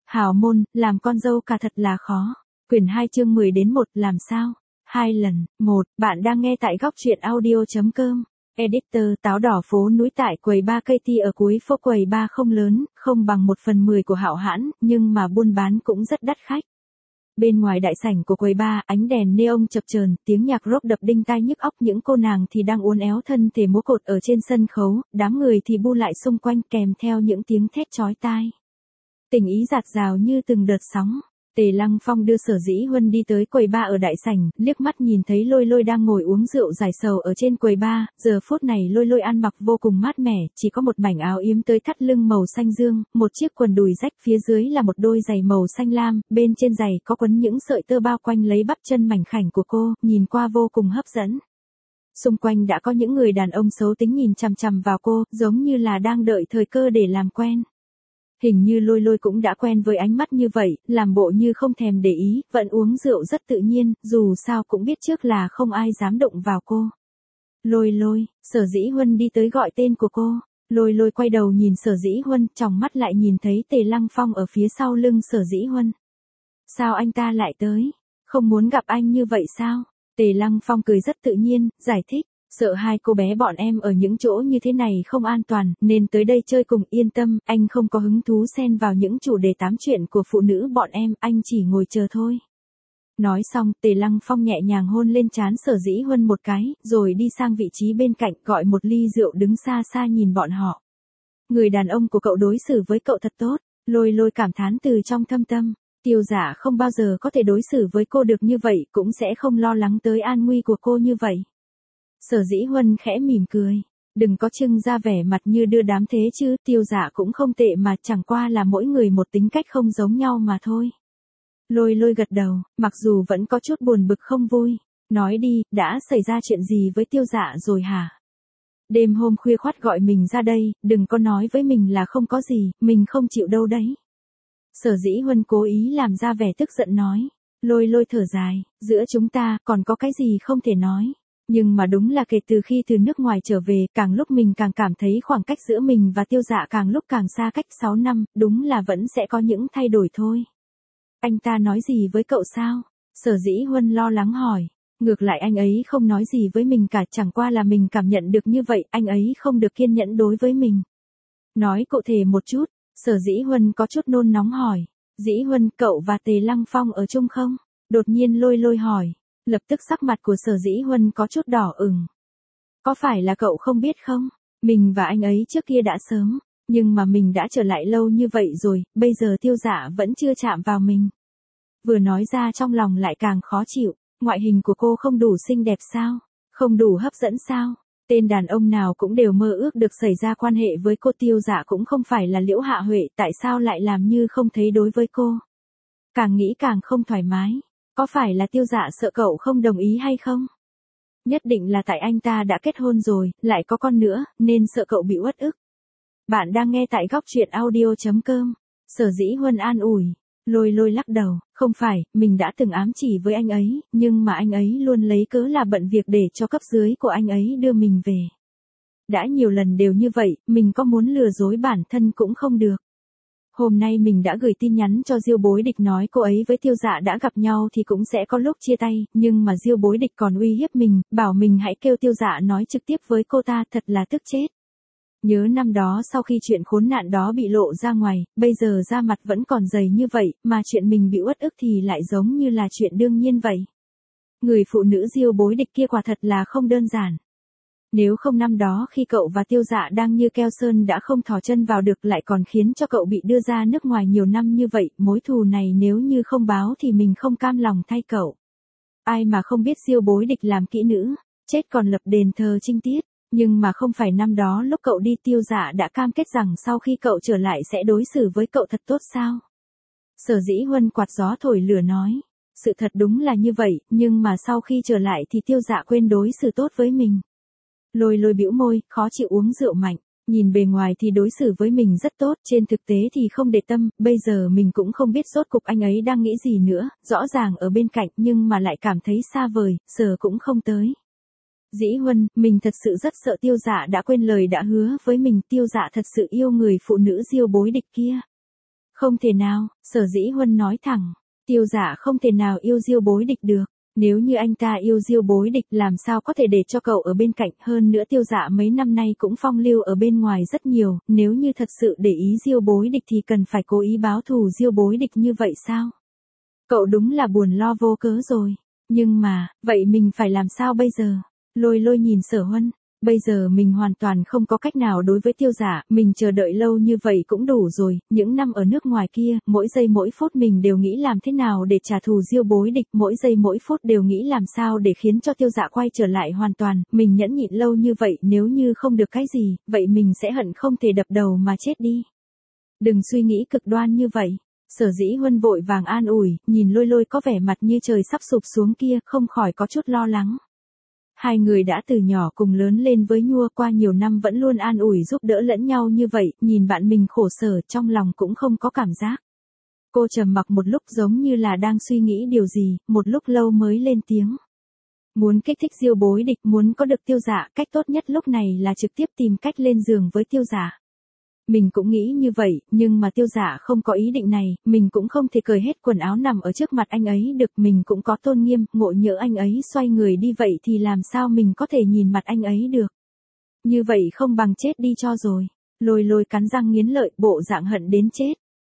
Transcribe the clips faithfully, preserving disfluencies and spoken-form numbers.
Hào môn, làm con dâu cả thật là khó. Quyển hai chương mười đến một, làm sao? Hai lần, một, bạn đang nghe tại góc truyện audio chấm com. Editor, táo đỏ phố núi tại quầy ba cây ti ở cuối phố. Quầy ba không lớn, không bằng một phần mười của Hạo Hãn, nhưng mà buôn bán cũng rất đắt khách. Bên ngoài đại sảnh của quầy ba, ánh đèn neon chập chờn, tiếng nhạc rock đập đinh tai nhức óc, những cô nàng thì đang uốn éo thân thể múa cột ở trên sân khấu, đám người thì bu lại xung quanh kèm theo những tiếng thét chói tai. Tình ý dạt dào như từng đợt sóng. Tề Lăng Phong đưa Sở Dĩ Huân đi tới quầy ba ở đại sảnh, liếc mắt nhìn thấy Lôi Lôi đang ngồi uống rượu giải sầu ở trên quầy ba, giờ phút này Lôi Lôi ăn mặc vô cùng mát mẻ, chỉ có một mảnh áo yếm tới thắt lưng màu xanh dương, một chiếc quần đùi rách, phía dưới là một đôi giày màu xanh lam, bên trên giày có quấn những sợi tơ bao quanh lấy bắp chân mảnh khảnh của cô, nhìn qua vô cùng hấp dẫn. Xung quanh đã có những người đàn ông xấu tính nhìn chằm chằm vào cô, giống như là đang đợi thời cơ để làm quen. Hình như Lôi Lôi cũng đã quen với ánh mắt như vậy, làm bộ như không thèm để ý, vẫn uống rượu rất tự nhiên, dù sao cũng biết trước là không ai dám động vào cô. Lôi Lôi, Sở Dĩ Huân đi tới gọi tên của cô. Lôi Lôi quay đầu nhìn Sở Dĩ Huân, tròng mắt lại nhìn thấy Tề Lăng Phong ở phía sau lưng Sở Dĩ Huân. Sao anh ta lại tới? Không muốn gặp anh như vậy sao? Tề Lăng Phong cười rất tự nhiên, giải thích. Sợ hai cô bé bọn em ở những chỗ như thế này không an toàn, nên tới đây chơi cùng, yên tâm, anh không có hứng thú xen vào những chủ đề tám chuyện của phụ nữ bọn em, anh chỉ ngồi chờ thôi. Nói xong, Tề Lăng Phong nhẹ nhàng hôn lên trán Sở Dĩ Huân một cái, rồi đi sang vị trí bên cạnh, gọi một ly rượu, đứng xa xa nhìn bọn họ. Người đàn ông của cậu đối xử với cậu thật tốt. Lôi Lôi cảm thán từ trong thâm tâm. Tiêu Dạ không bao giờ có thể đối xử với cô được như vậy, cũng sẽ không lo lắng tới an nguy của cô như vậy. Sở Dĩ Huân khẽ mỉm cười. Đừng có trưng ra vẻ mặt như đưa đám thế chứ, Tiêu Dạ cũng không tệ mà, chẳng qua là mỗi người một tính cách không giống nhau mà thôi. Lôi Lôi gật đầu, mặc dù vẫn có chút buồn bực không vui. Nói đi, đã xảy ra chuyện gì với Tiêu Dạ rồi hả? Đêm hôm khuya khoắt gọi mình ra đây, đừng có nói với mình là không có gì, mình không chịu đâu đấy. Sở Dĩ Huân cố ý làm ra vẻ tức giận nói. Lôi Lôi thở dài, giữa chúng ta còn có cái gì không thể nói. Nhưng mà đúng là kể từ khi từ nước ngoài trở về, càng lúc mình càng cảm thấy khoảng cách giữa mình và Tiêu Dạ càng lúc càng xa cách. Sáu năm, đúng là vẫn sẽ có những thay đổi thôi. Anh ta nói gì với cậu sao? Sở Dĩ Huân lo lắng hỏi. Ngược lại anh ấy không nói gì với mình cả, chẳng qua là mình cảm nhận được như vậy, anh ấy không được kiên nhẫn đối với mình. Nói cụ thể một chút. Sở Dĩ Huân có chút nôn nóng hỏi. Dĩ Huân, cậu và Tề Lăng Phong ở chung không? Đột nhiên Lôi Lôi hỏi. Lập tức sắc mặt của Sở Dĩ Huân có chút đỏ ửng. Có phải là cậu không biết không? Mình và anh ấy trước kia đã sớm, nhưng mà mình đã trở lại lâu như vậy rồi, bây giờ Tiêu Dạ vẫn chưa chạm vào mình. Vừa nói ra trong lòng lại càng khó chịu, ngoại hình của cô không đủ xinh đẹp sao? Không đủ hấp dẫn sao? Tên đàn ông nào cũng đều mơ ước được xảy ra quan hệ với cô. Tiêu Dạ cũng không phải là Liễu Hạ Huệ, tại sao lại làm như không thấy đối với cô? Càng nghĩ càng không thoải mái. Có phải là Tiêu Dạ sợ cậu không đồng ý hay không? Nhất định là tại anh ta đã kết hôn rồi, lại có con nữa, nên sợ cậu bị uất ức. Bạn đang nghe tại góc truyện audio chấm com. Sở Dĩ Huân an ủi. Lôi Lôi lắc đầu, không phải, mình đã từng ám chỉ với anh ấy, nhưng mà anh ấy luôn lấy cớ là bận việc để cho cấp dưới của anh ấy đưa mình về. Đã nhiều lần đều như vậy, mình có muốn lừa dối bản thân cũng không được. Hôm nay mình đã gửi tin nhắn cho Diêu Bối Địch nói cô ấy với Tiêu Dạ đã gặp nhau thì cũng sẽ có lúc chia tay, nhưng mà Diêu Bối Địch còn uy hiếp mình, bảo mình hãy kêu Tiêu Dạ nói trực tiếp với cô ta, thật là tức chết. Nhớ năm đó sau khi chuyện khốn nạn đó bị lộ ra ngoài, bây giờ da mặt vẫn còn dày như vậy, mà chuyện mình bị uất ức thì lại giống như là chuyện đương nhiên vậy. Người phụ nữ Diêu Bối Địch kia quả thật là không đơn giản. Nếu không năm đó khi cậu và Tiêu Dạ đang như keo sơn đã không thò chân vào được, lại còn khiến cho cậu bị đưa ra nước ngoài nhiều năm như vậy, mối thù này nếu như không báo thì mình không cam lòng thay cậu. Ai mà không biết Diêu Bối Địch làm kỹ nữ, chết còn lập đền thờ trinh tiết, nhưng mà không phải năm đó lúc cậu đi Tiêu Dạ đã cam kết rằng sau khi cậu trở lại sẽ đối xử với cậu thật tốt sao? Sở Dĩ Huân quạt gió thổi lửa nói. Sự thật đúng là như vậy, nhưng mà sau khi trở lại thì Tiêu Dạ quên đối xử tốt với mình. Lôi Lôi bĩu môi, khó chịu uống rượu mạnh, nhìn bề ngoài thì đối xử với mình rất tốt, trên thực tế thì không để tâm, bây giờ mình cũng không biết rốt cục anh ấy đang nghĩ gì nữa, rõ ràng ở bên cạnh nhưng mà lại cảm thấy xa vời, giờ cũng không tới. Dĩ Huân, mình thật sự rất sợ Tiêu Dạ đã quên lời đã hứa với mình, Tiêu Dạ thật sự yêu người phụ nữ Diêu Bối Địch kia. Không thể nào, Sở Dĩ Huân nói thẳng. Tiêu Dạ không thể nào yêu Diêu Bối Địch được. Nếu như anh ta yêu Diêu Bối Địch làm sao có thể để cho cậu ở bên cạnh, hơn nữa Tiêu Dạ mấy năm nay cũng phong lưu ở bên ngoài rất nhiều, nếu như thật sự để ý Diêu Bối Địch thì cần phải cố ý báo thù Diêu Bối Địch như vậy sao? Cậu đúng là buồn lo vô cớ rồi. Nhưng mà, vậy mình phải làm sao bây giờ? Lôi Lôi nhìn Sở Huân. Bây giờ mình hoàn toàn không có cách nào đối với Tiêu Dạ, mình chờ đợi lâu như vậy cũng đủ rồi, những năm ở nước ngoài kia, mỗi giây mỗi phút mình đều nghĩ làm thế nào để trả thù Diêu Bối Địch, mỗi giây mỗi phút đều nghĩ làm sao để khiến cho Tiêu Dạ quay trở lại hoàn toàn, mình nhẫn nhịn lâu như vậy, nếu như không được cái gì, vậy mình sẽ hận không thể đập đầu mà chết đi. Đừng suy nghĩ cực đoan như vậy. Sở Dĩ Huân vội vàng an ủi, nhìn Lôi Lôi có vẻ mặt như trời sắp sụp xuống kia, không khỏi có chút lo lắng. Hai người đã từ nhỏ cùng lớn lên với Nhua, qua nhiều năm vẫn luôn an ủi giúp đỡ lẫn nhau như vậy, nhìn bạn mình khổ sở trong lòng cũng không có cảm giác. Cô trầm mặc một lúc giống như là đang suy nghĩ điều gì, một lúc lâu mới lên tiếng. Muốn kích thích Diêu Bối Địch, muốn có được Tiêu Dạ, cách tốt nhất lúc này là trực tiếp tìm cách lên giường với Tiêu Dạ. Mình cũng nghĩ như vậy, nhưng mà Tiêu Dạ không có ý định này, mình cũng không thể cởi hết quần áo nằm ở trước mặt anh ấy được, mình cũng có tôn nghiêm, ngộ nhỡ anh ấy xoay người đi vậy thì làm sao mình có thể nhìn mặt anh ấy được. Như vậy không bằng chết đi cho rồi. Lôi Lôi cắn răng nghiến lợi, bộ dạng hận đến chết.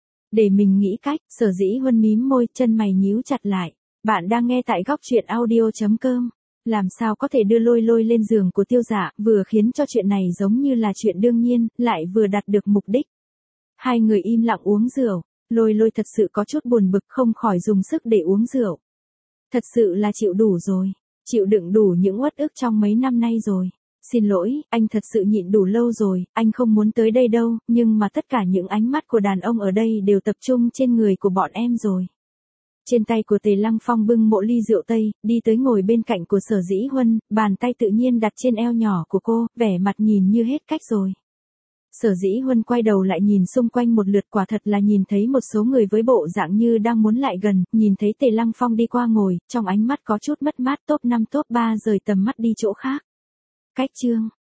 Để mình nghĩ cách, Sở Dĩ Huân mím môi, chân mày nhíu chặt lại. Bạn đang nghe tại góc truyện audio chấm com. Làm sao có thể đưa Lôi Lôi lên giường của Tiêu Dạ, vừa khiến cho chuyện này giống như là chuyện đương nhiên, lại vừa đạt được mục đích. Hai người im lặng uống rượu, Lôi Lôi thật sự có chút buồn bực, không khỏi dùng sức để uống rượu. Thật sự là chịu đủ rồi, chịu đựng đủ những uất ức trong mấy năm nay rồi. Xin lỗi, anh thật sự nhịn đủ lâu rồi, anh không muốn tới đây đâu, nhưng mà tất cả những ánh mắt của đàn ông ở đây đều tập trung trên người của bọn em rồi. Trên tay của Tề Lăng Phong bưng một ly rượu tây, đi tới ngồi bên cạnh của Sở Dĩ Huân, bàn tay tự nhiên đặt trên eo nhỏ của cô, vẻ mặt nhìn như hết cách rồi. Sở Dĩ Huân quay đầu lại nhìn xung quanh một lượt, quả thật là nhìn thấy một số người với bộ dạng như đang muốn lại gần, nhìn thấy Tề Lăng Phong đi qua ngồi, trong ánh mắt có chút mất mát. Top năm top ba rời tầm mắt đi chỗ khác. Cách chương